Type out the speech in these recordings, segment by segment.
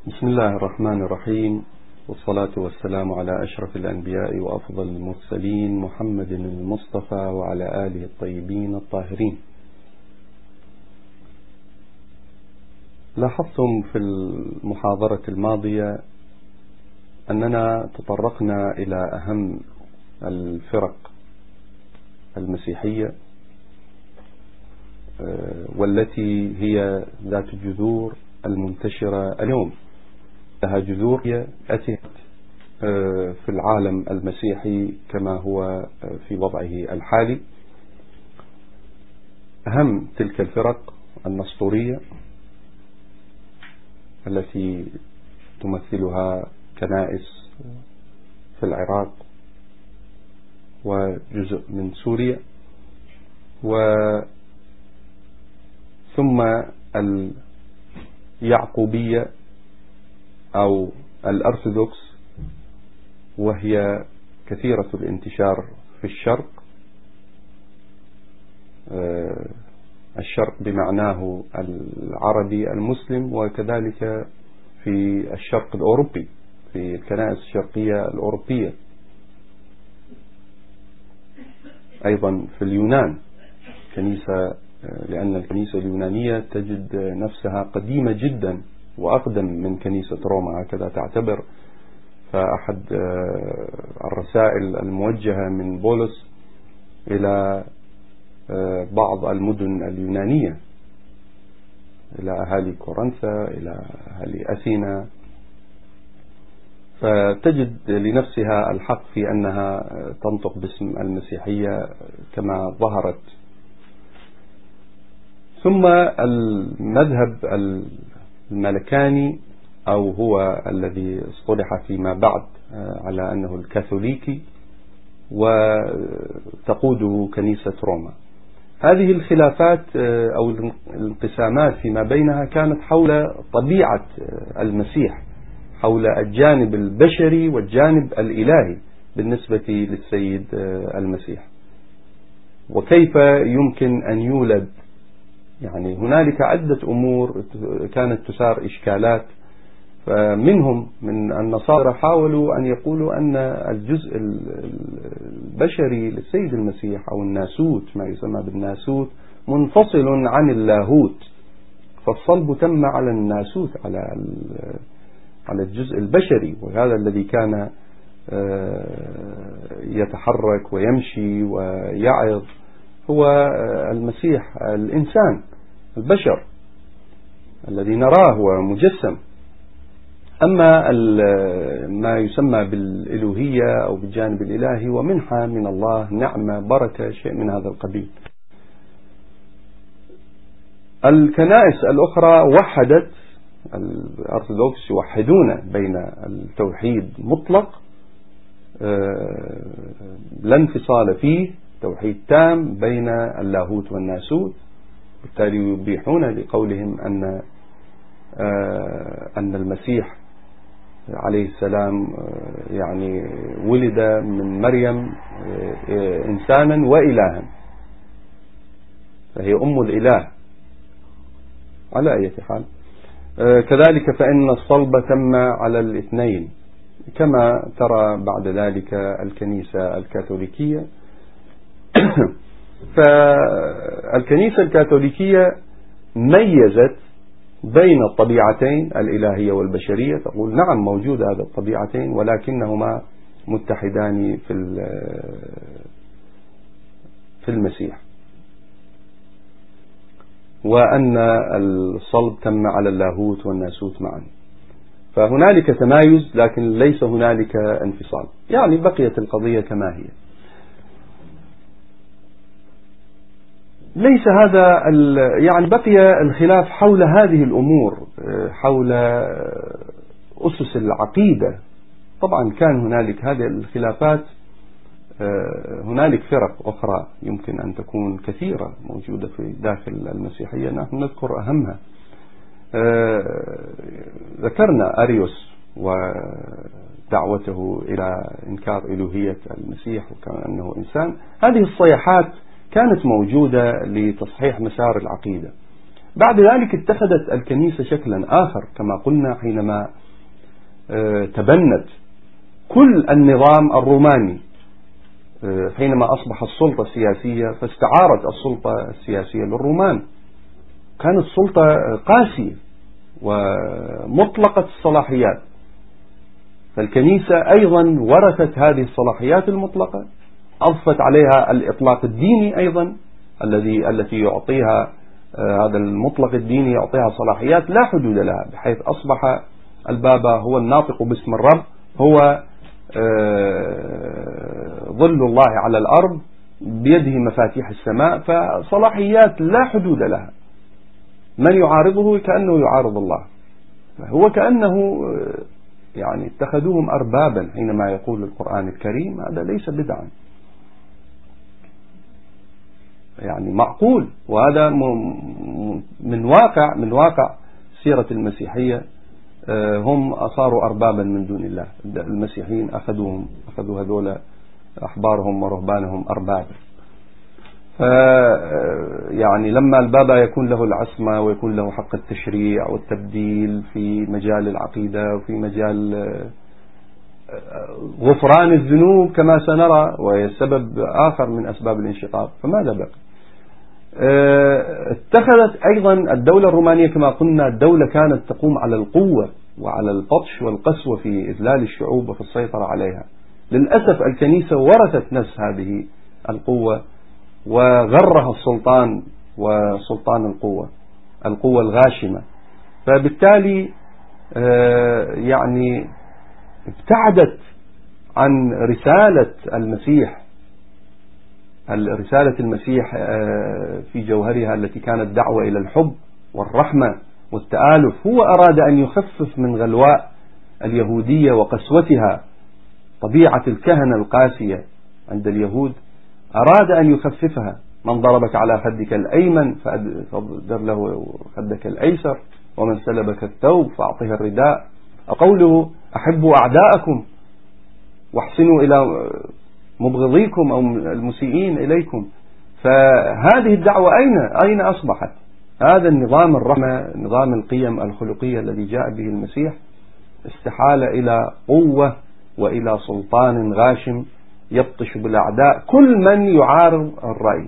بسم الله الرحمن الرحيم، والصلاة والسلام على أشرف الأنبياء وأفضل المرسلين محمد المصطفى وعلى آله الطيبين الطاهرين. لاحظتم في المحاضرة الماضية أننا تطرقنا إلى أهم الفرق المسيحية والتي هي ذات الجذور المنتشرة اليوم، لها جذور أتت في العالم المسيحي كما هو في وضعه الحالي. أهم تلك الفرق النسطورية التي تمثلها كنائس في العراق وجزء من سوريا، ثم اليعقوبية أو الأرثوذكس، وهي كثيرة الانتشار في الشرق بمعناه العربي المسلم، وكذلك في الشرق الأوروبي في الكنائس الشرقية الأوروبية، أيضا في اليونان كنيسة، لأن الكنيسة اليونانية تجد نفسها قديمة جدا وأقدم من كنيسة روما، هكذا تعتبر. فأحد الرسائل الموجهة من بولس إلى بعض المدن اليونانية، إلى أهالي كورنثا، إلى أهالي أثينا، فتجد لنفسها الحق في أنها تنطق باسم المسيحية كما ظهرت. ثم المذهب الملكاني، أو هو الذي اصطلح فيما بعد على أنه الكاثوليكي، وتقوده كنيسة روما. هذه الخلافات أو الانقسامات فيما بينها كانت حول طبيعة المسيح، حول الجانب البشري والجانب الإلهي بالنسبة للسيد المسيح، وكيف يمكن أن يولد. يعني هنالك عدة أمور كانت تثار إشكالات، فمنهم من النصارى حاولوا أن يقولوا أن الجزء البشري للسيد المسيح أو الناسوت، ما يسمى بالناسوت، منفصل عن اللاهوت، فالصلب تم على الناسوت، على الجزء البشري، وهذا الذي كان يتحرك ويمشي ويعظ هو المسيح، الإنسان البشر الذي نراه ومجسم. أما ما يسمى بالإلوهية أو بالجانب الإلهي ومنحة من الله، نعمة، بركة، شيء من هذا القبيل. الكنائس الأخرى وحدت، الأرثوذكس يوحدون بين التوحيد مطلق لا انفصال فيه، توحيد تام بين اللاهوت والناسوت، بالتالي يبيحون لقولهم أن المسيح عليه السلام يعني ولد من مريم إنسانا وإلها، فهي أم الإله على أي حال. كذلك فإن الصلب تم على الاثنين، كما ترى بعد ذلك الكنيسة الكاثوليكية. فالكنيسة الكاثوليكية ميزت بين الطبيعتين الإلهية والبشرية، تقول نعم موجود هذا الطبيعتين ولكنهما متحدان في المسيح، وأن الصلب تم على اللاهوت والناسوت معا. فهنالك تمايز لكن ليس هنالك انفصال، يعني بقيت القضية كما هي. ليس هذا يعني بقي الخلاف حول هذه الأمور، حول أسس العقيدة. طبعا كان هنالك هذه الخلافات، هنالك فرق أخرى يمكن أن تكون كثيرة موجودة في داخل المسيحية، نحن نذكر أهمها. ذكرنا أريوس ودعوته إلى إنكار إلوهية المسيح وكأنه إنسان. هذه الصيحات كانت موجودة لتصحيح مسار العقيدة. بعد ذلك اتخذت الكنيسة شكلا آخر كما قلنا حينما تبنت كل النظام الروماني. حينما أصبح السلطة السياسية فاستعارت السلطة السياسية للرومان. كانت سلطة قاسية ومطلقة الصلاحيات، فالكنيسة أيضا ورثت هذه الصلاحيات المطلقة، أضفت عليها الإطلاق الديني أيضا التي يعطيها هذا المطلق الديني يعطيها صلاحيات لا حدود لها، بحيث أصبح البابا هو الناطق باسم الرب، هو ظل الله على الأرض، بيده مفاتيح السماء، فصلاحيات لا حدود لها. من يعارضه كأنه يعارض الله، هو كأنه يعني اتخذوهم أربابا حينما يقول القرآن الكريم. هذا ليس بدعا، يعني معقول، وهذا من واقع سيرة المسيحية. هم صاروا أربابا من دون الله. المسيحيين أخذوا هذول أحبارهم ورهبانهم أربابا. يعني لما البابا يكون له العصمة ويكون له حق التشريع والتبديل في مجال العقيدة وفي مجال غفران الذنوب كما سنرى، وهي سبب آخر من أسباب الانشقاق، فماذا بقى؟ اتخذت أيضا الدولة الرومانية كما قلنا الدولة كانت تقوم على القوة وعلى البطش والقسوة في إذلال الشعوب وفي السيطرة عليها. للأسف الكنيسة ورثت نفس هذه القوة وغرها السلطان وسلطان القوة الغاشمة، فبالتالي يعني ابتعدت عن رسالة المسيح في جوهرها التي كانت دعوة إلى الحب والرحمة والتآلف. هو أراد أن يخفف من غلواء اليهودية وقسوتها، طبيعة الكهنة القاسية عند اليهود أراد أن يخففها. من ضربك على خدك الأيمن فاضرب له خدك الأيسر، ومن سلبك الثوب فأعطه الرداء. قوله أحبوا أعداءكم واحسنوا إلى مبغضيكم أو المسيئين إليكم. فهذه الدعوة أين أصبحت؟ هذا النظام الرحمة، نظام القيم الخلقية الذي جاء به المسيح، استحال إلى قوة وإلى سلطان غاشم يبطش بالأعداء كل من يعارض الرأي.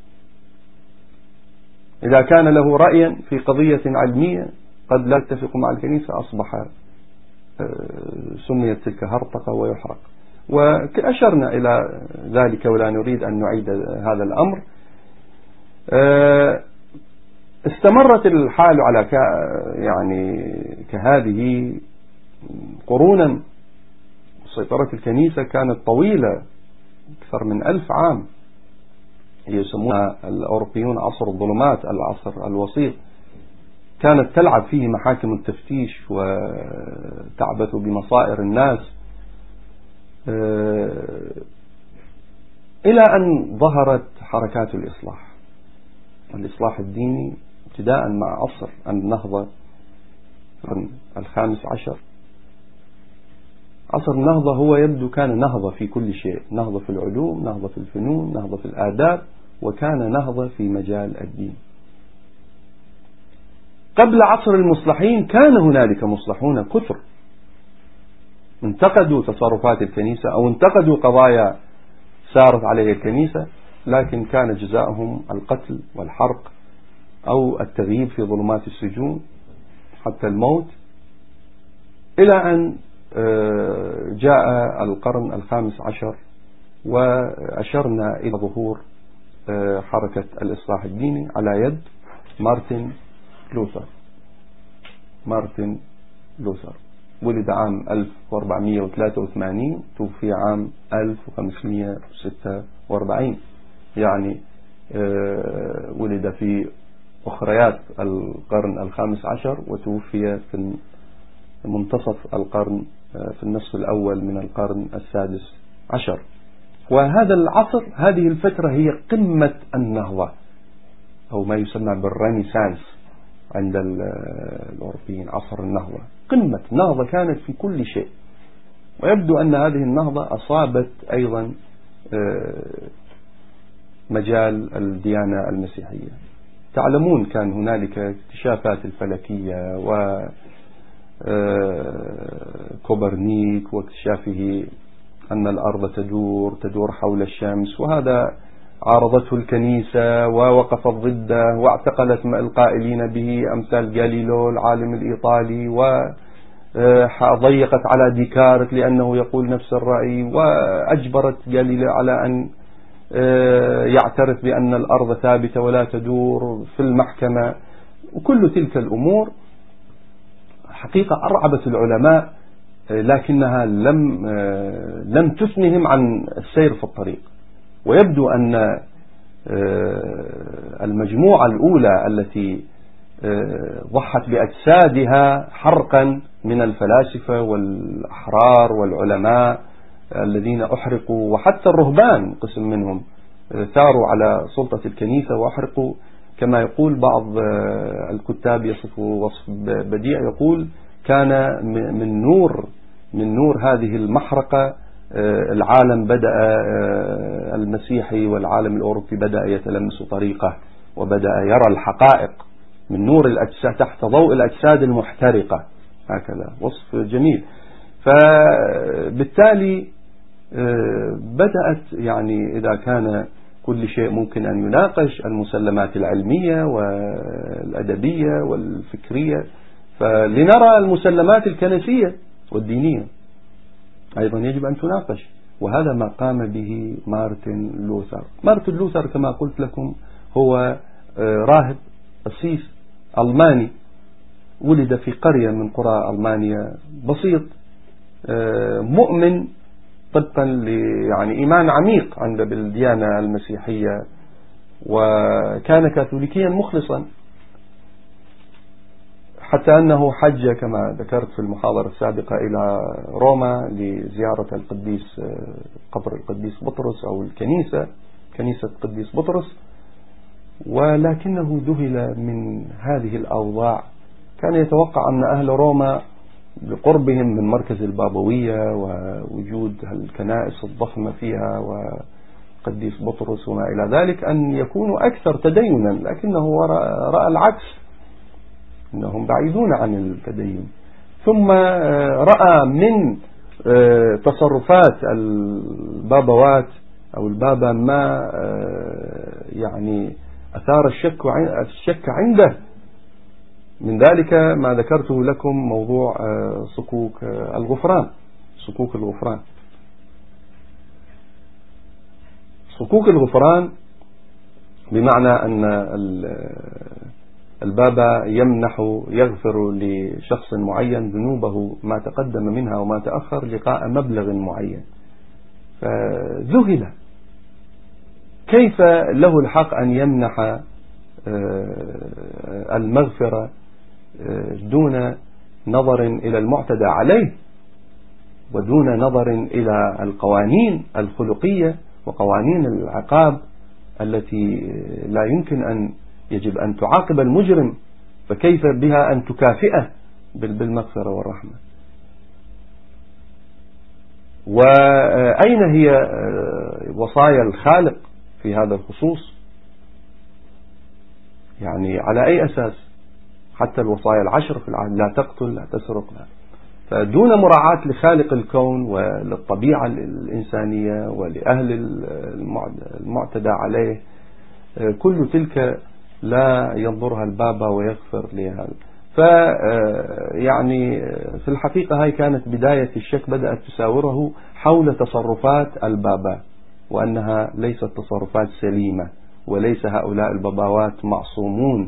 إذا كان له رأيا في قضية علمية قد لا يتفق مع الكنيسة أصبح سميت تلك هرطقة ويحرق. وأشرنا إلى ذلك ولا نريد أن نعيد هذا الأمر. استمرت الحال على يعني كهذه قرونا. سيطرة الكنيسة كانت طويلة أكثر من 1000 عام، يسمونها الأوروبيون عصر الظلمات، العصر الوسيط. كانت تلعب فيه محاكم التفتيش وتعبث بمصائر الناس، إلى أن ظهرت حركات الإصلاح الديني ابتداء مع عصر النهضة الخامس عشر. عصر النهضة هو يبدو كان نهضة في كل شيء، نهضة في العلوم، نهضة في الفنون، نهضة في الآداب، وكان نهضة في مجال الدين. قبل عصر المصلحين كان هنالك مصلحون كثر انتقدوا تصرفات الكنيسة أو انتقدوا قضايا سارت عليها الكنيسة، لكن كان جزاؤهم القتل والحرق أو التغييب في ظلمات السجون حتى الموت، إلى أن جاء القرن الخامس عشر وأشرنا إلى ظهور حركة الإصلاح الديني على يد مارتن لوثر. ولد عام 1483، توفي عام 1546، يعني ولد في أخريات القرن الخامس عشر وتوفي في منتصف القرن في النصف الأول من القرن السادس عشر. وهذا العصر، هذه الفترة هي قمة النهضة أو ما يسمى بالرينيسانس عند الأوروبيين. عصر النهضة، قمة النهضة كانت في كل شيء، ويبدو أن هذه النهضة أصابت أيضا مجال الديانة المسيحية. تعلمون كان هنالك اكتشافات الفلكية وكوبرنيك واكتشافه أن الأرض تدور حول الشمس، وهذا عارضته الكنيسة ووقفت ضده واعتقلت القائلين به أمثال جاليليو العالم الإيطالي، وضيقت على ديكارت لأنه يقول نفس الرأي، وأجبرت جاليليو على أن يعترف بأن الأرض ثابتة ولا تدور في المحكمة. وكل تلك الأمور حقيقة أرعبت العلماء، لكنها لم تثنهم عن السير في الطريق. ويبدو أن المجموعة الأولى التي ضحت بأجسادها حرقا من الفلاسفة والأحرار والعلماء الذين أحرقوا، وحتى الرهبان قسم منهم ثاروا على سلطة الكنيسة وأحرقوا، كما يقول بعض الكتاب يصفوا وصف بديع، يقول كان من نور هذه المحرقة العالم بدأ المسيحي والعالم الأوروبي بدأ يتلمس طريقه وبدأ يرى الحقائق من نور الأجساد تحت ضوء الأجساد المحترقة. هكذا وصف جميل. فبالتالي بدأت يعني إذا كان كل شيء ممكن أن يناقش المسلمات العلمية والأدبية والفكرية، فلنرى المسلمات الكنسية والدينية أيضا يجب أن تناقش. وهذا ما قام به مارتن لوثر كما قلت لكم هو راهب قسيس ألماني، ولد في قرية من قرى ألمانيا، بسيط، مؤمن طبقا يعني إيمان عميق عنده بالديانة المسيحية، وكان كاثوليكيا مخلصا، حتى أنه حج كما ذكرت في المحاضرة السابقة إلى روما لزيارة القديس قبر القديس بطرس أو كنيسة القديس بطرس، ولكنه ذهل من هذه الأوضاع. كان يتوقع أن أهل روما بقربهم من مركز البابوية ووجود الكنائس الضخمة فيها وقديس بطرس وما إلى ذلك أن يكونوا أكثر تدينا، لكنه رأى العكس، إنهم بعيدون عن التدين. ثم رأى من تصرفات البابوات أو البابا ما يعني أثار الشك عنده. من ذلك ما ذكرته لكم موضوع صكوك الغفران. صكوك الغفران بمعنى أن البابا يغفر لشخص معين ذنوبه ما تقدم منها وما تأخر لقاء مبلغ معين. فذهل كيف له الحق أن يمنح المغفرة دون نظر إلى المعتدى عليه ودون نظر إلى القوانين الخلقية وقوانين العقاب التي لا يمكن أن يجب أن تعاقب المجرم، فكيف بها أن تكافئه بالمغفرة والرحمة؟ وأين هي وصايا الخالق في هذا الخصوص؟ يعني على أي أساس؟ حتى الوصايا العشر في العهد، لا تقتل، لا تسرق، لا. فدون مراعاة لخالق الكون وللطبيعة الإنسانية ولأهل المعتدى عليه، كل تلك لا ينظرها البابا ويغفر لها. يعني في الحقيقة هاي كانت بداية الشك بدأت تساوره حول تصرفات البابا، وأنها ليست تصرفات سليمة، وليس هؤلاء الباباوات معصومون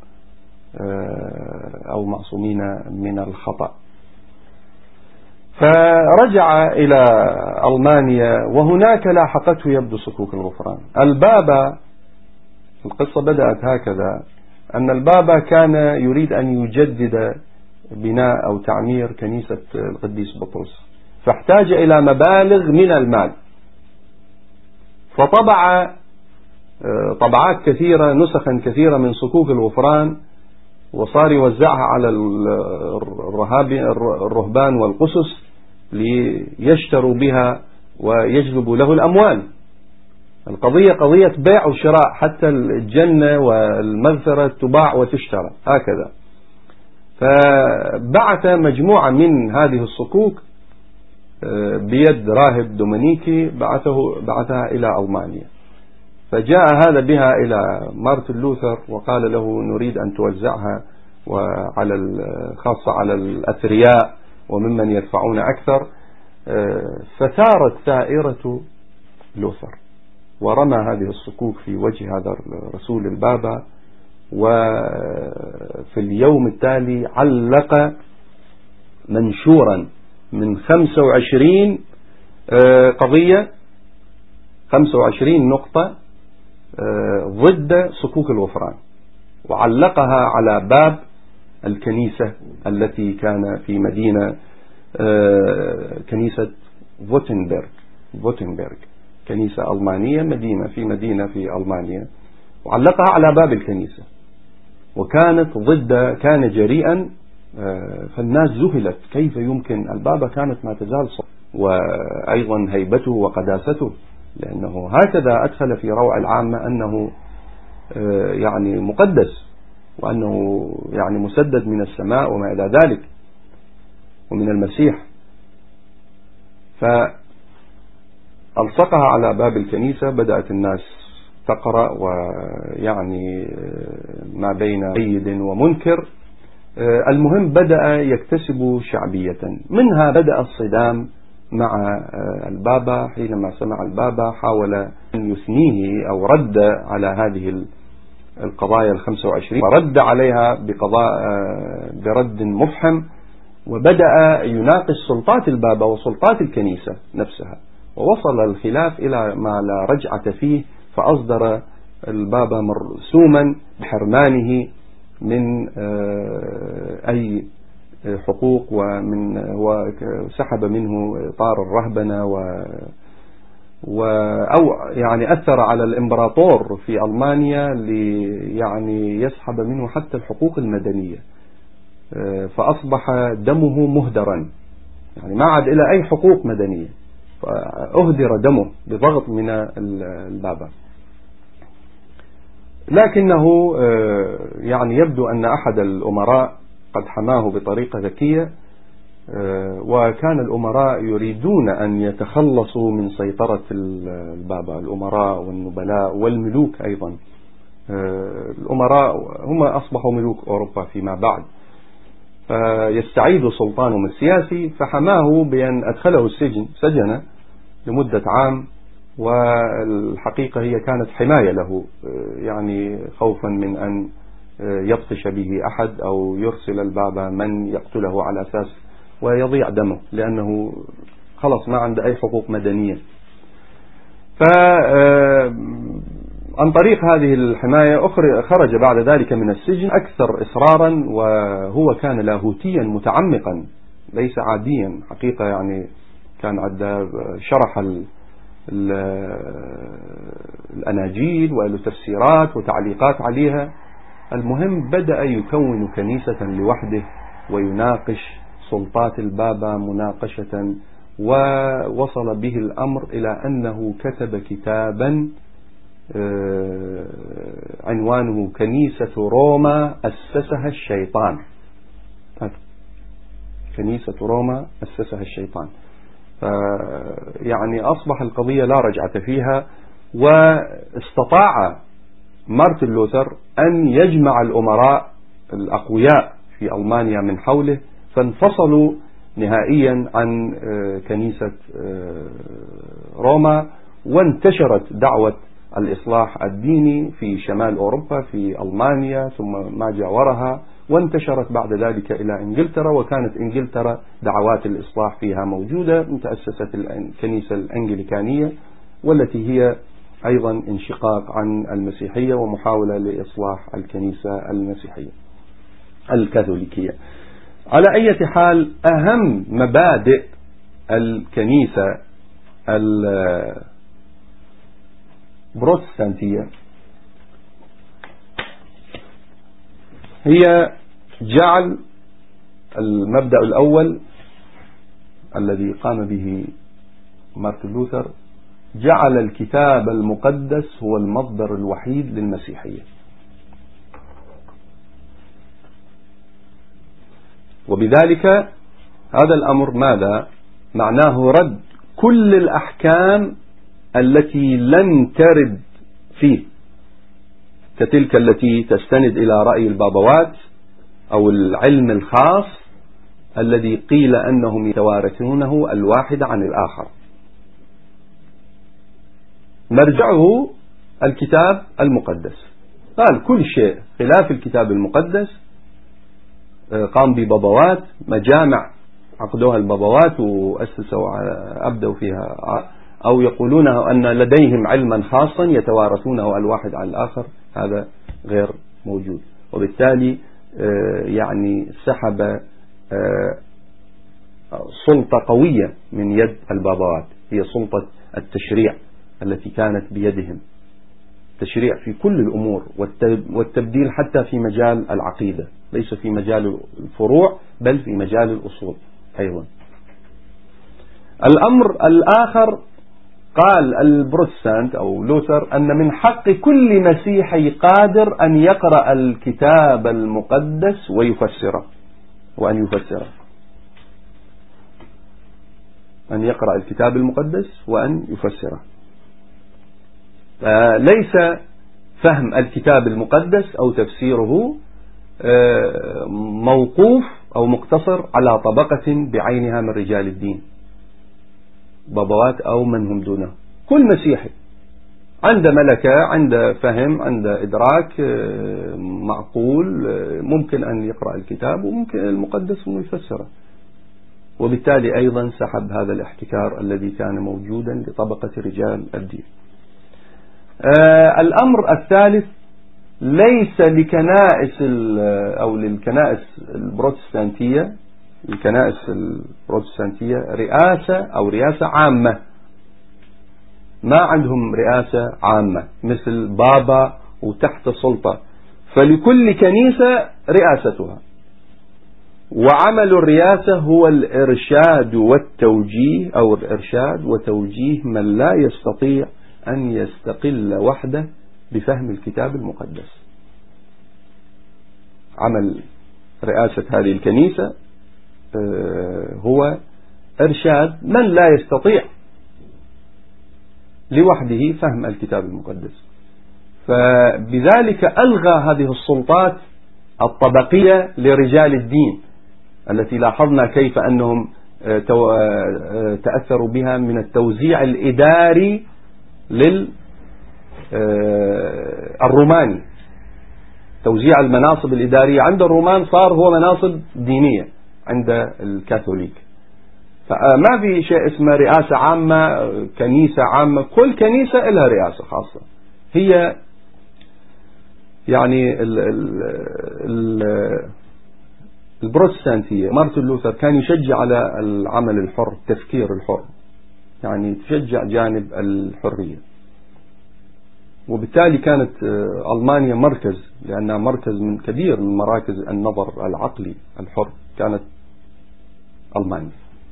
أو معصومين من الخطأ. فرجع إلى ألمانيا، وهناك لاحقته يبدو صكوك الغفران. البابا، القصة بدأت هكذا، أن البابا كان يريد أن يجدد بناء أو تعمير كنيسة القديس بطرس، فاحتاج إلى مبالغ من المال، فطبع طبعات كثيرة، نسخا كثيرة من صكوك الغفران، وصار يوزعها على الرهبان والقسس ليشتروا بها ويجلبوا له الأموال. القضية قضية بيع وشراء، حتى الجنة والمغفرة تباع وتشترى هكذا. فبعث مجموعة من هذه الصكوك بيد راهب دومينيكي، بعثها إلى ألمانيا. فجاء هذا بها إلى مارتن لوثر وقال له نريد أن توزعها خاصة على الأثرياء وممن يدفعون أكثر. فثارت ثائرة لوثر ورمى هذه الصكوك في وجه هذا الرسول البابا، وفي اليوم التالي علق منشورا من 25 قضية، 25 نقطة ضد صكوك الغفران، وعلقها على باب الكنيسة التي كان في مدينة كنيسة فوتنبرغ، كنيسة ألمانية، مدينة في ألمانيا، وعلقها على باب الكنيسة، وكانت كان جريئا. فالناس ذهلت كيف يمكن، البابا كانت ما تزال وأيضا هيبته وقداسته، لأنه هكذا أدخل في روع العامة أنه يعني مقدس، وأنه يعني مسدد من السماء وما إلى ذلك ومن المسيح. فألصقها على باب الكنيسة، بدأت الناس تقرأ، ويعني ما بين مؤيد ومنكر. المهم بدأ يكتسب شعبية. منها بدأ الصدام مع البابا، حينما سمع البابا حاول أن يثنيه أو رد على هذه القضايا 25، ورد عليها برد مفحم، وبدأ يناقش سلطات البابا وسلطات الكنيسة نفسها، ووصل الخلاف إلى ما لا رجعة فيه. فأصدر البابا مرسوما بحرمانه من أي حقوق، وسحب منه طار الرهبنة، أو يعني أثر على الإمبراطور في ألمانيا يعني يسحب منه حتى الحقوق المدنية، فأصبح دمه مهدرا، يعني ما عاد إلى أي حقوق مدنية، فأهدر دمه بضغط من البابا. لكنه يعني يبدو أن أحد الأمراء قد حماه بطريقة ذكية، وكان الأمراء يريدون أن يتخلصوا من سيطرة البابا، الأمراء والنبلاء والملوك أيضا. الأمراء هم أصبحوا ملوك أوروبا فيما بعد، فيستعيدوا سلطانهم السياسي. فحماه بأن أدخله السجن، سجن لمدة عام، والحقيقة هي كانت حماية له، يعني خوفا من أن يبطش به أحد أو يرسل البابا من يقتله على أساس ويضيع دمه، لأنه خلص ما عنده أي حقوق مدنية. عن طريق هذه الحماية خرج بعد ذلك من السجن أكثر إصرارا، وهو كان لاهوتيا متعمقا ليس عاديا حقيقة، يعني كان عنده شرح الأناجيل وله تفسيرات وتعليقات عليها. المهم بدأ يكون كنيسة لوحده ويناقش سلطات البابا مناقشة، ووصل به الأمر إلى أنه كتب كتابا عنوانه كنيسة روما أسسها الشيطان. كنيسة روما أسسها الشيطان. يعني أصبح القضية لا رجعة فيها، واستطاع مارتن لوثر أن يجمع الأمراء الأقوياء في ألمانيا من حوله، فانفصلوا نهائيا عن كنيسة روما، وانتشرت دعوة الإصلاح الديني في شمال أوروبا، في ألمانيا ثم ما جاورها، وانتشرت بعد ذلك إلى إنجلترا. وكانت إنجلترا دعوات الإصلاح فيها موجودة، تأسست الكنيسة الأنجليكانية، والتي هي أيضا انشقاق عن المسيحية ومحاولة لإصلاح الكنيسة المسيحية الكاثوليكية. على أي حال، أهم مبادئ الكنيسة البروتستانتية هي جعل المبدأ الأول الذي قام به مارتن لوثر، جعل الكتاب المقدس هو المصدر الوحيد للمسيحية. وبذلك هذا الأمر ماذا معناه؟ رد كل الأحكام التي لم ترد فيه، كتلك التي تستند إلى رأي البابوات أو العلم الخاص الذي قيل أنهم يتوارثونه الواحد عن الآخر. مرجعه الكتاب المقدس. قال كل شيء خلاف الكتاب المقدس قام ببابوات، مجامع عقدوها البابوات وأسسوا أبدوا فيها، أو يقولون أن لديهم علما خاصا يتوارثونه الواحد عن الآخر. هذا غير موجود. وبالتالي يعني سحب سلطة قوية من يد البابوات، هي سلطة التشريع التي كانت بيدهم، تشريع في كل الأمور والتبديل حتى في مجال العقيدة، ليس في مجال الفروع بل في مجال الأصول أيضا. الأمر الآخر قال البروتستانت أو لوثر أن من حق كل مسيحي قادر أن يقرأ الكتاب المقدس ويفسره، وأن يفسره، أن يقرأ الكتاب المقدس وأن يفسره. ليس فهم الكتاب المقدس أو تفسيره موقوف أو مقتصر على طبقة بعينها من رجال الدين، بابوات أو من هم دونه. كل مسيحي عنده ملكة، عنده فهم، عنده إدراك معقول، ممكن أن يقرأ الكتاب وممكن المقدس أن يفسره. وبالتالي أيضا سحب هذا الاحتكار الذي كان موجودا لطبقة رجال الدين. الأمر الثالث، ليس لكنائس أو للكنائس البروتستانتية، الكنائس البروتستانتية رئاسة أو رئاسة عامة. ما عندهم رئاسة عامة مثل بابا وتحت سلطة، فلكل كنيسة رئاستها، وعمل الرئاسة هو الإرشاد والتوجيه، أو الإرشاد وتوجيه من لا يستطيع أن يستقل وحده بفهم الكتاب المقدس. عمل رئاسة هذه الكنيسة هو إرشاد من لا يستطيع لوحده فهم الكتاب المقدس. فبذلك ألغى هذه السلطات الطبقية لرجال الدين التي لاحظنا كيف أنهم تأثروا بها من التوزيع الإداري للروماني. توزيع المناصب الإدارية عند الرومان صار هو مناصب دينية عند الكاثوليك. فما في شيء اسمه رئاسة عامة، كنيسة عامة. كل كنيسة لها رئاسة خاصة. هي يعني البروتستانتية، مارتن لوثر كان يشجع على العمل الحر، التفكير الحر، يعني تشجع جانب الحرية. وبالتالي كانت ألمانيا مركز، لأنها مركز من كبير من مراكز النظر العقلي الحر، كانت ألمانيا.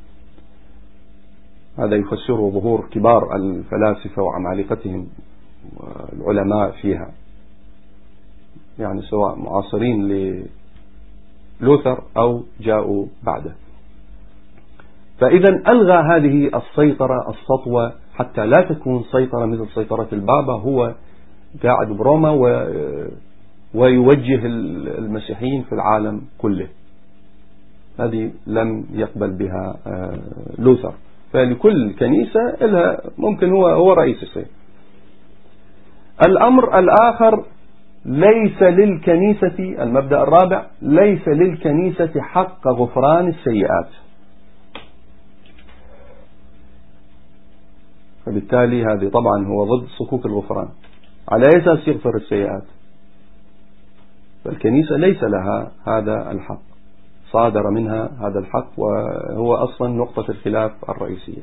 هذا يفسره ظهور كبار الفلاسفة وعمالقتهم العلماء فيها، يعني سواء معاصرين للوثر أو جاءوا بعده. فإذا ألغى هذه السيطرة السطوة حتى لا تكون سيطرة مثل سيطرة البابا، هو قاعد بروما ويوجه المسيحيين في العالم كله. هذه لم يقبل بها لوثر. فلكل كنيسة لها ممكن هو رئيس يصير. الأمر الآخر، ليس للكنيسة، المبدأ الرابع، ليس للكنيسة حق غفران السيئات. فبالتالي هذه طبعا هو ضد صكوك الغفران. على أي أساس يغفر السيئات؟ فالكنيسة ليس لها هذا الحق، صادر منها هذا الحق، وهو أصلا نقطة الخلاف الرئيسية.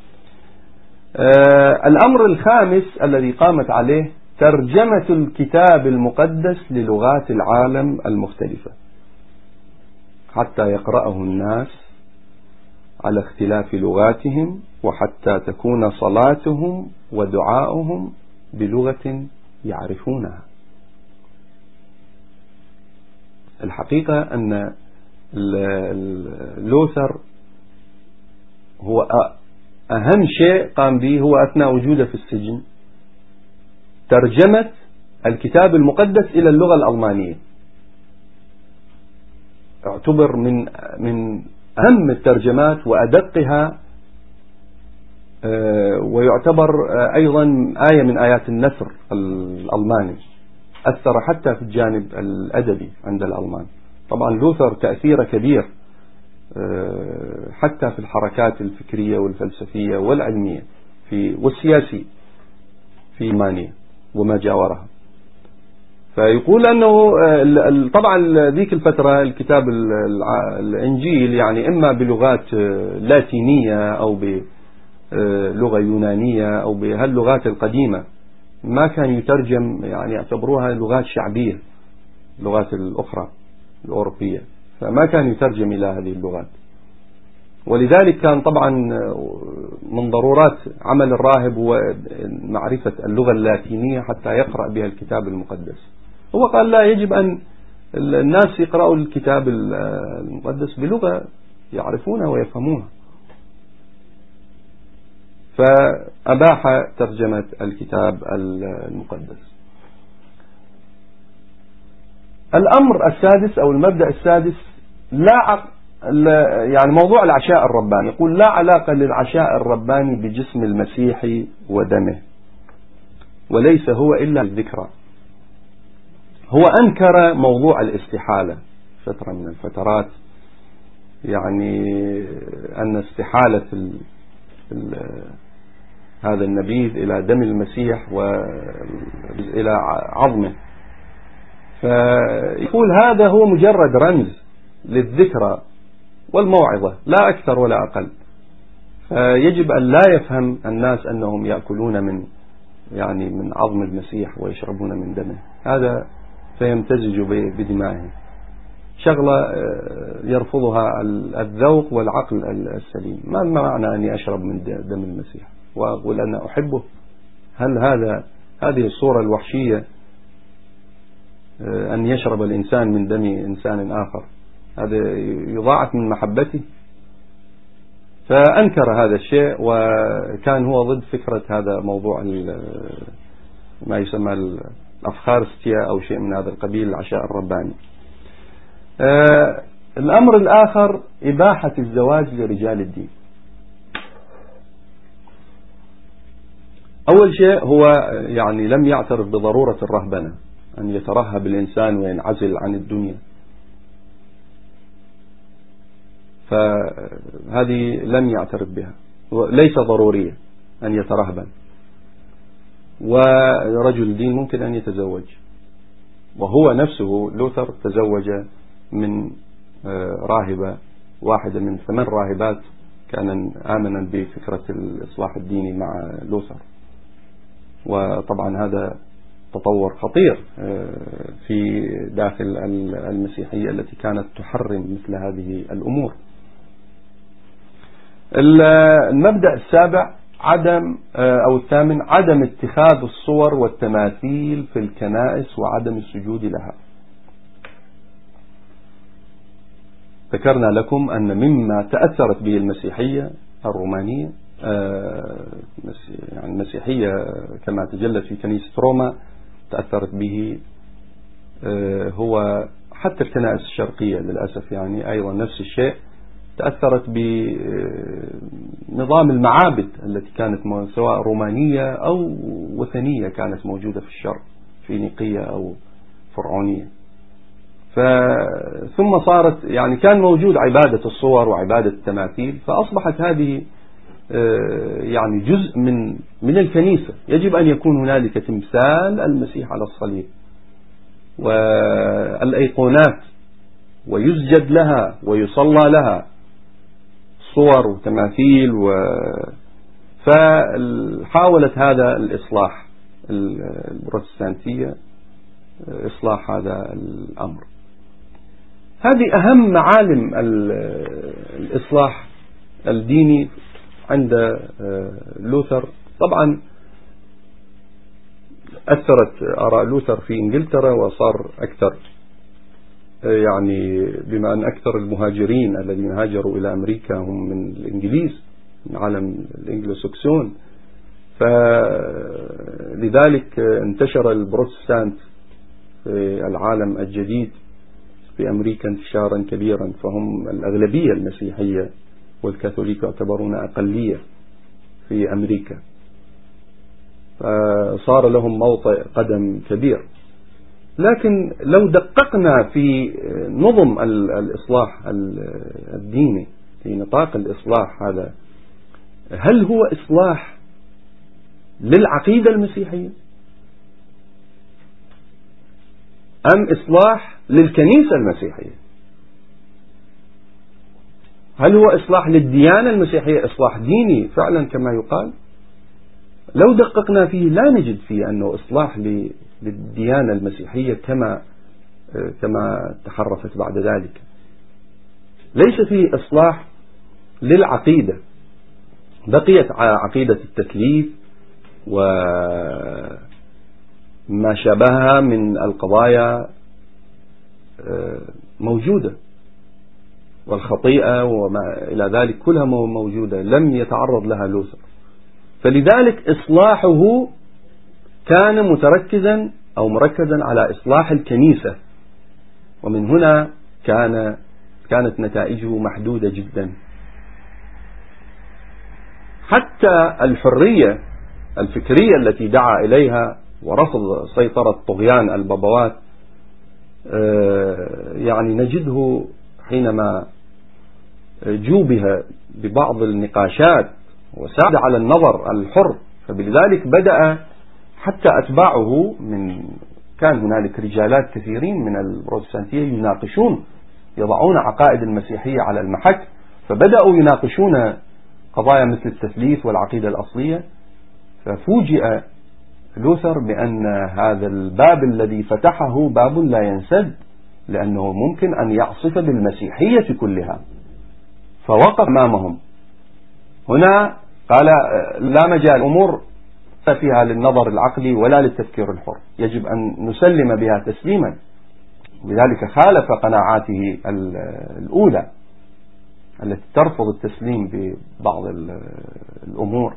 الأمر الخامس الذي قامت عليه ترجمة الكتاب المقدس للغات العالم المختلفة حتى يقرأه الناس على اختلاف لغاتهم، وحتى تكون صلاتهم ودعاؤهم بلغة يعرفونها. الحقيقة أن لوثر هو أهم شيء قام به هو أثناء وجوده في السجن ترجمة الكتاب المقدس إلى اللغة الألمانية. اعتبر من أهم الترجمات وأدقها، ويعتبر أيضا آية من آيات النثر الألماني، أثر حتى في الجانب الأدبي عند الألمان. طبعا لوثر تأثيره كبير حتى في الحركات الفكرية والفلسفية والعلمية والسياسي في ألمانيا وما جاورها. فيقول أنه طبعا ذيك الفترة الكتاب الإنجيل يعني إما بلغات لاتينية أو بلغة يونانية أو بهاللغات القديمة، ما كان يترجم، يعني يعتبروها لغات شعبية، اللغات الأخرى الأوروبية، فما كان يترجم إلى هذه اللغات. ولذلك كان طبعا من ضرورات عمل الراهب هو معرفة اللغة اللاتينية حتى يقرأ بها الكتاب المقدس. هو قال لا، يجب أن الناس يقرأوا الكتاب المقدس بلغة يعرفونها ويفهمونها، فأباح ترجمة الكتاب المقدس. الأمر السادس أو المبدأ السادس يعني موضوع العشاء الرباني. يقول لا علاقة للعشاء الرباني بجسم المسيح ودمه، وليس هو إلا الذكرى. هو أنكر موضوع الاستحالة فترة من الفترات، يعني أن استحالة هذا النبيذ إلى دم المسيح وإلى عظمه، فيقول هذا هو مجرد رمز للذكرى والموعظة لا أكثر ولا أقل. فيجب أن لا يفهم الناس أنهم يأكلون من عظم المسيح ويشربون من دمه، هذا فيمتزج بدمائه، شغلة يرفضها الذوق والعقل السليم. ما معنى أني أشرب من دم المسيح وأقول أنا أحبه؟ هل هذه الصورة الوحشية أن يشرب الإنسان من دم إنسان آخر، هذا يضاعف من محبته؟ فأنكر هذا الشيء، وكان هو ضد فكرة هذا موضوع ما يسمى الأفخارستيا أو شيء من هذا القبيل، العشاء الرباني. الأمر الآخر إباحة الزواج لرجال الدين. أول شيء هو يعني لم يعترف بضرورة الرهبنة، أن يترهب الإنسان وينعزل عن الدنيا، فهذه لم يعترف بها، ليس ضرورية أن يترهبن، ورجل الدين ممكن أن يتزوج. وهو نفسه لوثر تزوج من راهبة واحدة من 8 راهبات كان آمنا بفكرة الإصلاح الديني مع لوثر. وطبعا هذا تطور خطير في داخل المسيحية التي كانت تحرم مثل هذه الأمور. المبدأ السابع أو الثامن عدم اتخاذ الصور والتماثيل في الكنائس وعدم السجود لها. ذكرنا لكم أن مما تأثرت به المسيحية الرومانية، يعني المسيحية كما تجلت في كنيسة روما تأثرت به، هو حتى الكنائس الشرقية للأسف يعني أيضا نفس الشيء، تأثرت بنظام المعابد التي كانت سواء رومانية أو وثنية كانت موجودة في الشرق، فينيقية أو فرعونية. ثم صارت يعني كان موجود عبادة الصور وعبادة التماثيل، فأصبحت هذه يعني جزء من الكنيسة. يجب أن يكون هنالك تمثال المسيح على الصليب والأيقونات ويسجد لها ويصلى لها، صور وتماثيل فحاولت هذا الإصلاح البروتستانتية إصلاح هذا الأمر. هذه أهم معالم الإصلاح الديني عند لوثر. طبعا أثرت آراء لوثر في إنجلترا وصار أكثر، يعني بما أن أكثر المهاجرين الذين هاجروا إلى أمريكا هم من الإنجليز، من عالم الإنجلوساكسون، فلذلك انتشر البروتستانت في العالم الجديد في أمريكا انتشارا كبيرا، فهم الأغلبية المسيحية، والكاثوليك يعتبرون أقلية في أمريكا، فصار لهم موطئ قدم كبير. لكن لو دققنا في نظم الإصلاح الديني في نطاق الإصلاح هذا، هل هو إصلاح للعقيدة المسيحية أم إصلاح للكنيسة المسيحية؟ هل هو إصلاح للديانة المسيحية، إصلاح ديني فعلا كما يقال؟ لو دققنا فيه لا نجد فيه أنه إصلاح للديانة المسيحية كما تحرفت بعد ذلك. ليس فيه إصلاح للعقيدة، بقيت عقيدة التثليث وما شابهها من القضايا موجودة، والخطيئة وما إلى ذلك كلها موجودة، لم يتعرض لها لوثر. فلذلك إصلاحه كان مركزا على إصلاح الكنيسة، ومن هنا كانت نتائجه محدودة جدا. حتى الحرية الفكرية التي دعا إليها ورفض سيطرة طغيان البابوات، يعني نجده حينما جوبها ببعض النقاشات وساعد على النظر الحر، فبذلك بدأ حتى أتباعه كان هنالك رجالات كثيرين من البروتستانتية يناقشون، يضعون عقائد المسيحية على المحك، فبدأوا يناقشون قضايا مثل التثليث والعقيدة الأصلية. ففوجئ لوثر بأن هذا الباب الذي فتحه باب لا ينسد، لأنه ممكن أن يعصف بالمسيحية كلها، فوقف أمامهم. هنا قال لا مجال أمور فيها للنظر العقلي ولا للتفكير الحر، يجب أن نسلم بها تسليما. ولذلك خالف قناعاته الأولى التي ترفض التسليم ببعض الأمور.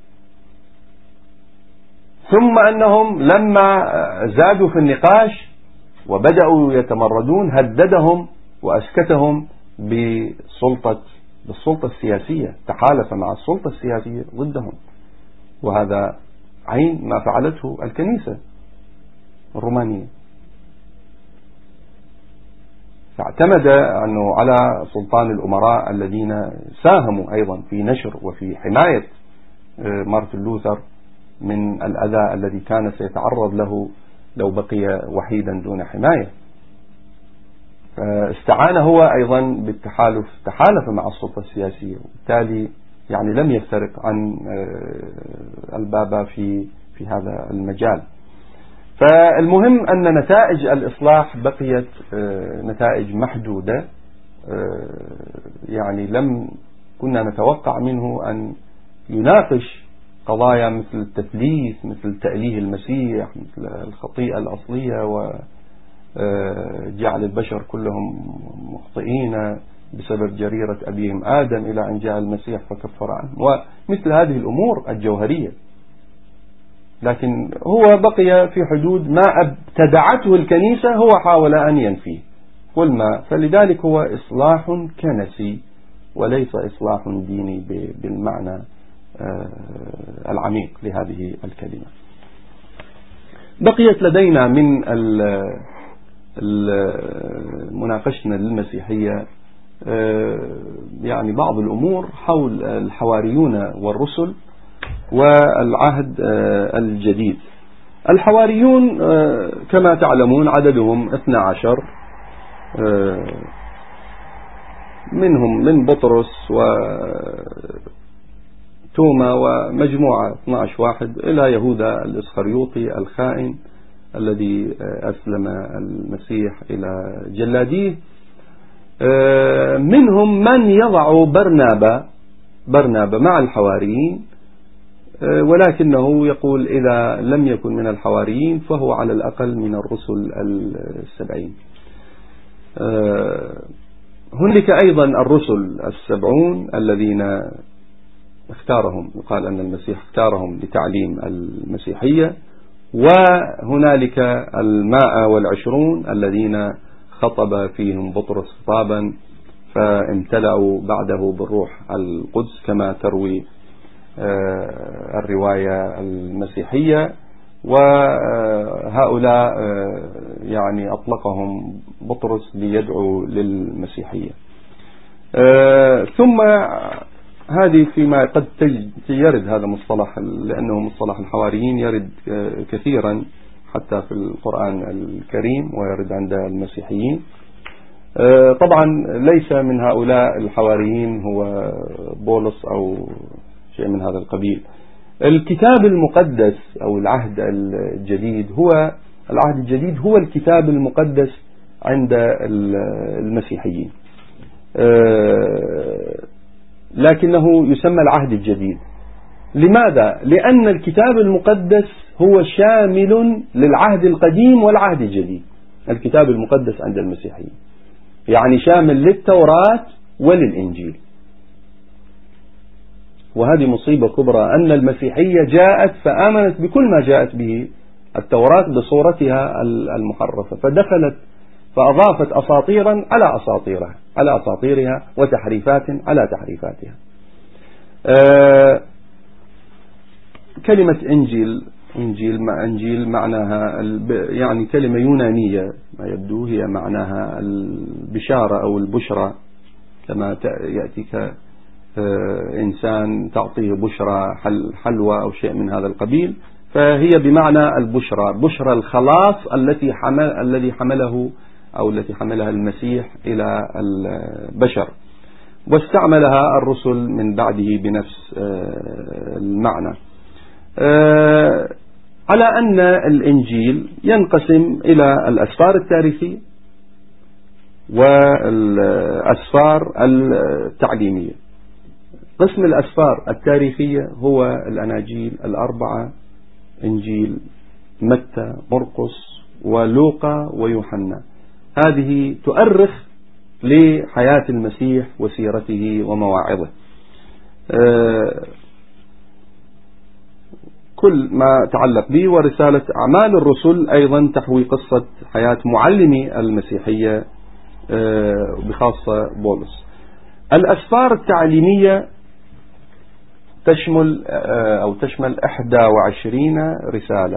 ثم أنهم لما زادوا في النقاش وبدأوا يتمردون هددهم وأسكتهم بالسلطة السياسية، تحالف مع السلطة السياسية ضدهم، وهذا عين ما فعلته الكنيسة الرومانية. فاعتمد أنه على سلطان الأمراء الذين ساهموا أيضا في نشر وفي حماية مارتن لوثر من الأذى الذي كان سيتعرض له لو بقي وحيدا دون حماية. فاستعان هو أيضا بالتحالف، تحالف مع السلطة السياسية، وبالتالي يعني لم يفترق عن البابا في هذا المجال. فالمهم أن نتائج الإصلاح بقيت نتائج محدودة، يعني كنا نتوقع منه أن يناقش قضايا مثل التثليث، مثل تأليه المسيح، مثل الخطيئة الأصلية وجعل البشر كلهم مخطئين بسبب جريرة أبيهم آدم إلى أن جاء المسيح فكفر عنه، ومثل هذه الأمور الجوهرية. لكن هو بقي في حدود ما ابتدعته الكنيسة، هو حاول أن ينفيه فلذلك هو إصلاح كنسي وليس إصلاح ديني بالمعنى العميق لهذه الكلمة. بقيت لدينا من مناقشتنا للمسيحية يعني بعض الأمور حول الحواريون والرسل والعهد الجديد. الحواريون كما تعلمون عددهم 12، منهم من بطرس وتوما ومجموعة 12 واحد إلى يهوذا الإسخريوطي الخائن الذي أسلم المسيح إلى جلاديه. منهم من يضع برنابا برنابا مع الحواريين، ولكنه يقول إذا لم يكن من الحواريين فهو على الأقل من الرسل 70. هناك أيضا الرسل 70 الذين اختارهم، يقال أن المسيح اختارهم لتعليم المسيحية، وهنالك 120 الذين خطب فيهم بطرس خطابا فامتلأوا بعده بالروح القدس كما تروي الرواية المسيحية، وهؤلاء يعني أطلقهم بطرس ليدعو للمسيحية. ثم هذه فيما قد يرد هذا مصطلح، لأنه مصطلح الحواريين يرد كثيرا حتى في القرآن الكريم ويرد عند المسيحيين. طبعا ليس من هؤلاء الحواريين هو بولس أو شيء من هذا القبيل. الكتاب المقدس أو العهد الجديد هو الكتاب المقدس عند المسيحيين، لكنه يسمى العهد الجديد. لماذا؟ لأن الكتاب المقدس هو شامل للعهد القديم والعهد الجديد. الكتاب المقدس عند المسيحيين يعني شامل للتوراة وللإنجيل، وهذه مصيبة كبرى أن المسيحية جاءت فآمنت بكل ما جاءت به التوراة بصورتها المحرفة، فدخلت فأضافت أساطيرا على أساطيرها وتحريفات على تحريفاتها. كلمة إنجيل معناها يعني كلمة يونانية ما يبدو، هي معناها البشارة أو البشرى، كما يأتيك إنسان تعطيه بشرى حلوى أو شيء من هذا القبيل، فهي بمعنى بشرى الخلاص الذي حملها المسيح إلى البشر، واستعملها الرسل من بعده بنفس المعنى. على أن الإنجيل ينقسم إلى الأسفار التاريخية والأسفار التعليمية. قسم الأسفار التاريخية هو الأناجيل 4، إنجيل متى، مرقس، ولوقا، ويوحنا. هذه تؤرخ لحياة المسيح وسيرته ومواعظه. كل ما تعلق به، ورسالة أعمال الرسل أيضا تحوي قصة حياة معلمي المسيحية بخاصة بولس. الأسفار التعليمية تشمل 21 رسالة،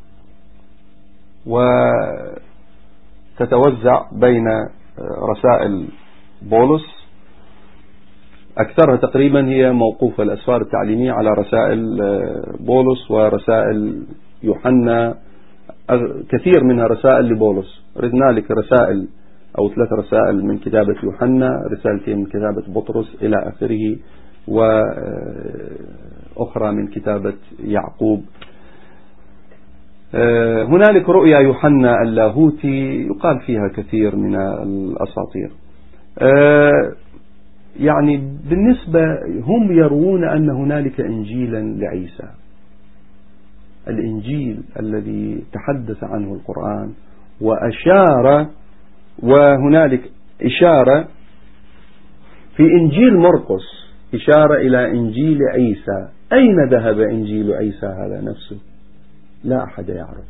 وتتوزع بين رسائل بولس، أكثرها تقريبا هي موقوفة الأسفار التعليمية على رسائل بولس ورسائل يوحنا، كثير منها رسائل لبولس. ردنا لك رسائل أو 3 رسائل من كتابة يوحنا، رسالتين من كتابة بطرس إلى آخره، وأخرى من كتابة يعقوب. هنالك رؤيا يوحنا اللاهوتي يقال فيها كثير من الأساطير. يعني بالنسبة هم يروون أن هنالك إنجيلا لعيسى، الإنجيل الذي تحدث عنه القرآن وأشار، وهنالك إشارة في إنجيل مرقس إشارة إلى إنجيل عيسى. أين ذهب إنجيل عيسى هذا نفسه؟ لا أحد يعرف،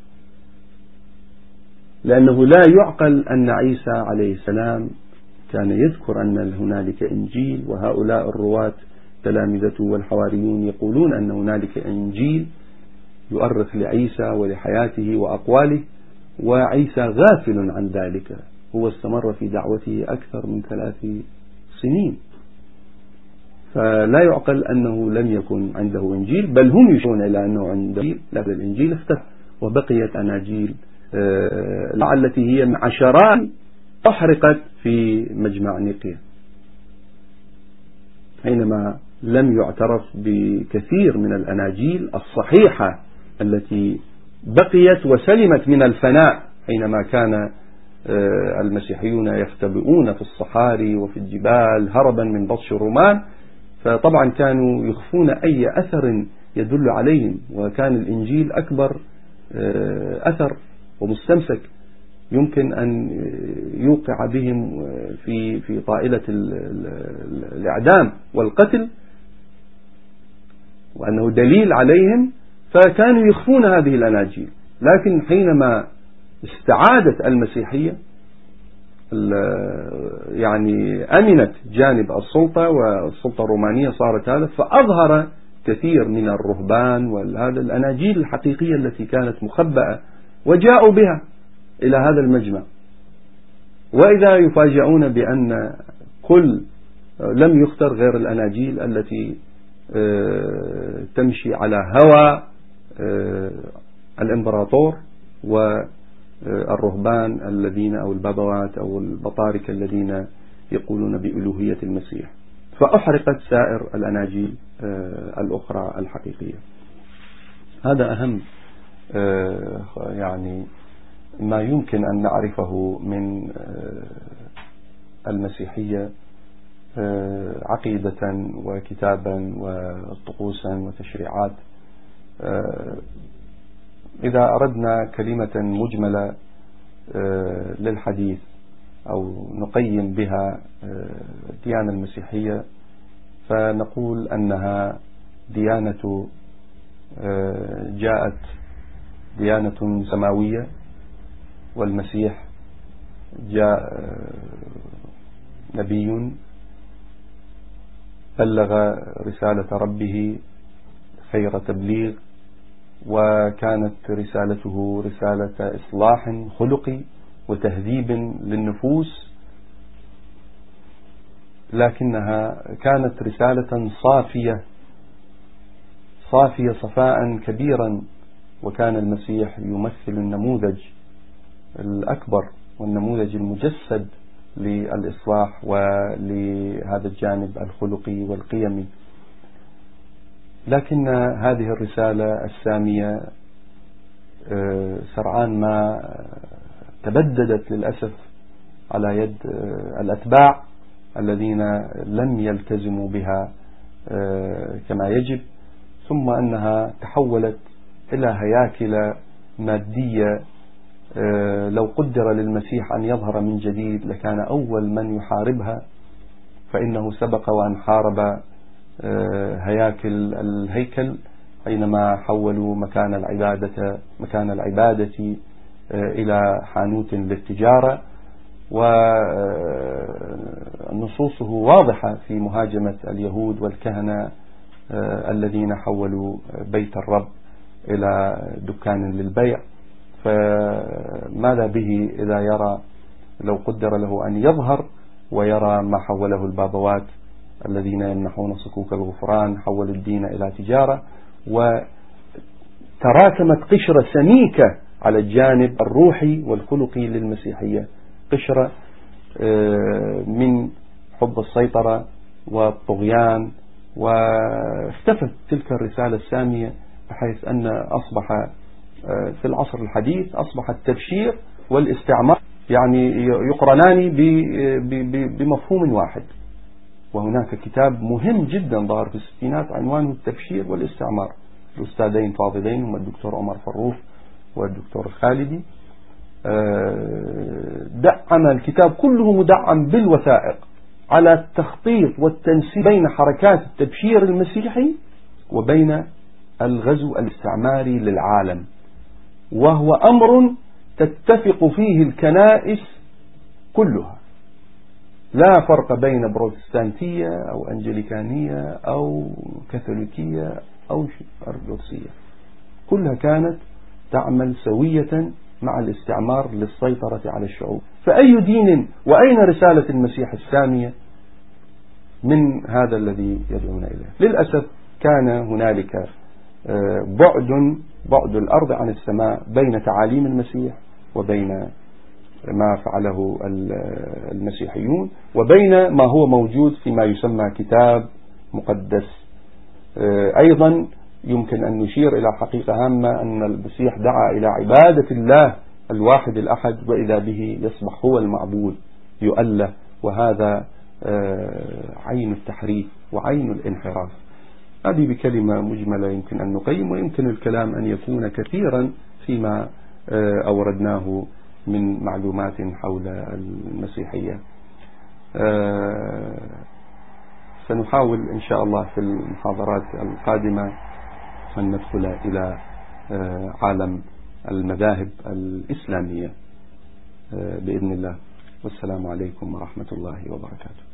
لأنه لا يعقل أن عيسى عليه السلام كان يذكر أن هنالك إنجيل، وهؤلاء الرواة تلامذته والحواريون يقولون أن هنالك إنجيل يؤرخ لعيسى ولحياته وأقواله، وعيسى غافل عن ذلك. هو استمر في دعوته أكثر من 3 سنين، فلا يعقل أنه لم يكن عنده إنجيل، بل هم يشيرون إلى أنه عنده إنجيل، لكن الإنجيل اختفى وبقيت أناجيل التي هي عشرات أحرقت في مجمع نيقيا، حينما لم يعترف بكثير من الأناجيل الصحيحة التي بقيت وسلمت من الفناء، حينما كان المسيحيون يختبئون في الصحاري وفي الجبال هربا من بطش الرومان. فطبعا كانوا يخفون أي أثر يدل عليهم، وكان الإنجيل أكبر أثر ومستمسك يمكن أن يوقع بهم في طائلة الإعدام والقتل، وأنه دليل عليهم، فكانوا يخفون هذه الأناجيل. لكن حينما استعادت المسيحية يعني أمنت جانب السلطة، والسلطة الرومانية صارت هذا، فأظهر كثير من الرهبان وهذا الأناجيل الحقيقية التي كانت مخبأة، وجاءوا بها إلى هذا المجمع. وإذا يفاجئون بأن لم يختر غير الأناجيل التي تمشي على هوى الإمبراطور والرهبان الذين أو البابوات أو البطاركة الذين يقولون بألوهية المسيح، فأحرقت سائر الأناجيل الأخرى الحقيقية. هذا أهم يعني ما يمكن أن نعرفه من المسيحية عقيدة وكتابا وطقوسا وتشريعات. إذا أردنا كلمة مجملة للحديث أو نقيم بها الديانة المسيحية، فنقول أنها ديانة جاءت ديانة سماوية، والمسيح جاء نبي بلغ رسالة ربه خير تبليغ، وكانت رسالته رسالة إصلاح خلقي وتهذيب للنفوس، لكنها كانت رسالة صافية صفاء كبيرا. وكان المسيح يمثل النموذج الأكبر والنموذج المجسد للإصلاح ولهذا الجانب الخلقي والقيمي. لكن هذه الرسالة السامية سرعان ما تبددت للأسف على يد الأتباع الذين لم يلتزموا بها كما يجب، ثم أنها تحولت إلى هياكل مادية. لو قدر للمسيح أن يظهر من جديد لكان أول من يحاربها، فإنه سبق وأن حارب هياكل الهيكل حينما حولوا مكان العبادة إلى حانوت للتجارة، ونصوصه واضحة في مهاجمة اليهود والكهنة الذين حولوا بيت الرب إلى دكان للبيع. فماذا به إذا يرى لو قدر له أن يظهر ويرى ما حوله البابوات الذين يمنحون صكوك الغفران، حولوا الدين إلى تجارة، وتراكمت قشرة سميكة على الجانب الروحي والخلقي للمسيحية، قشرة من حب السيطرة والطغيان، واختفت تلك الرسالة السامية، بحيث أن أصبح في العصر الحديث أصبح التبشير والاستعمار يعني يقرنان بمفهوم واحد. وهناك كتاب مهم جدا ظهر في الستينات عنوانه التبشير والاستعمار، الأستاذين فاضلين هم الدكتور عمر فروف والدكتور الخالدي. دعم الكتاب كله مدعم بالوثائق على التخطيط والتنسيق بين حركات التبشير المسيحي وبين الغزو الاستعماري للعالم، وهو أمر تتفق فيه الكنائس كلها، لا فرق بين بروتستانتية أو أنجليكانية أو كاثوليكية أو أرثوذكسية، كلها كانت تعمل سوية مع الاستعمار للسيطرة على الشعوب. فأي دين وأين رسالة المسيح السامية من هذا الذي يدعون إليه؟ للأسف كان هنالك بعد الأرض عن السماء بين تعاليم المسيح وبين ما فعله المسيحيون وبين ما هو موجود فيما يسمى كتاب مقدس. أيضا يمكن أن نشير إلى حقيقة هامة، أن المسيح دعا إلى عبادة الله الواحد الأحد، وإذا به يصبح هو المعبود يؤله، وهذا عين التحريف وعين الانحراف. هذه بكلمة مجملة يمكن أن نقيم، ويمكن الكلام أن يكون كثيرا فيما أوردناه من معلومات حول المسيحية. سنحاول إن شاء الله في المحاضرات القادمة أن ندخل إلى عالم المذاهب الإسلامية بإذن الله. والسلام عليكم ورحمة الله وبركاته.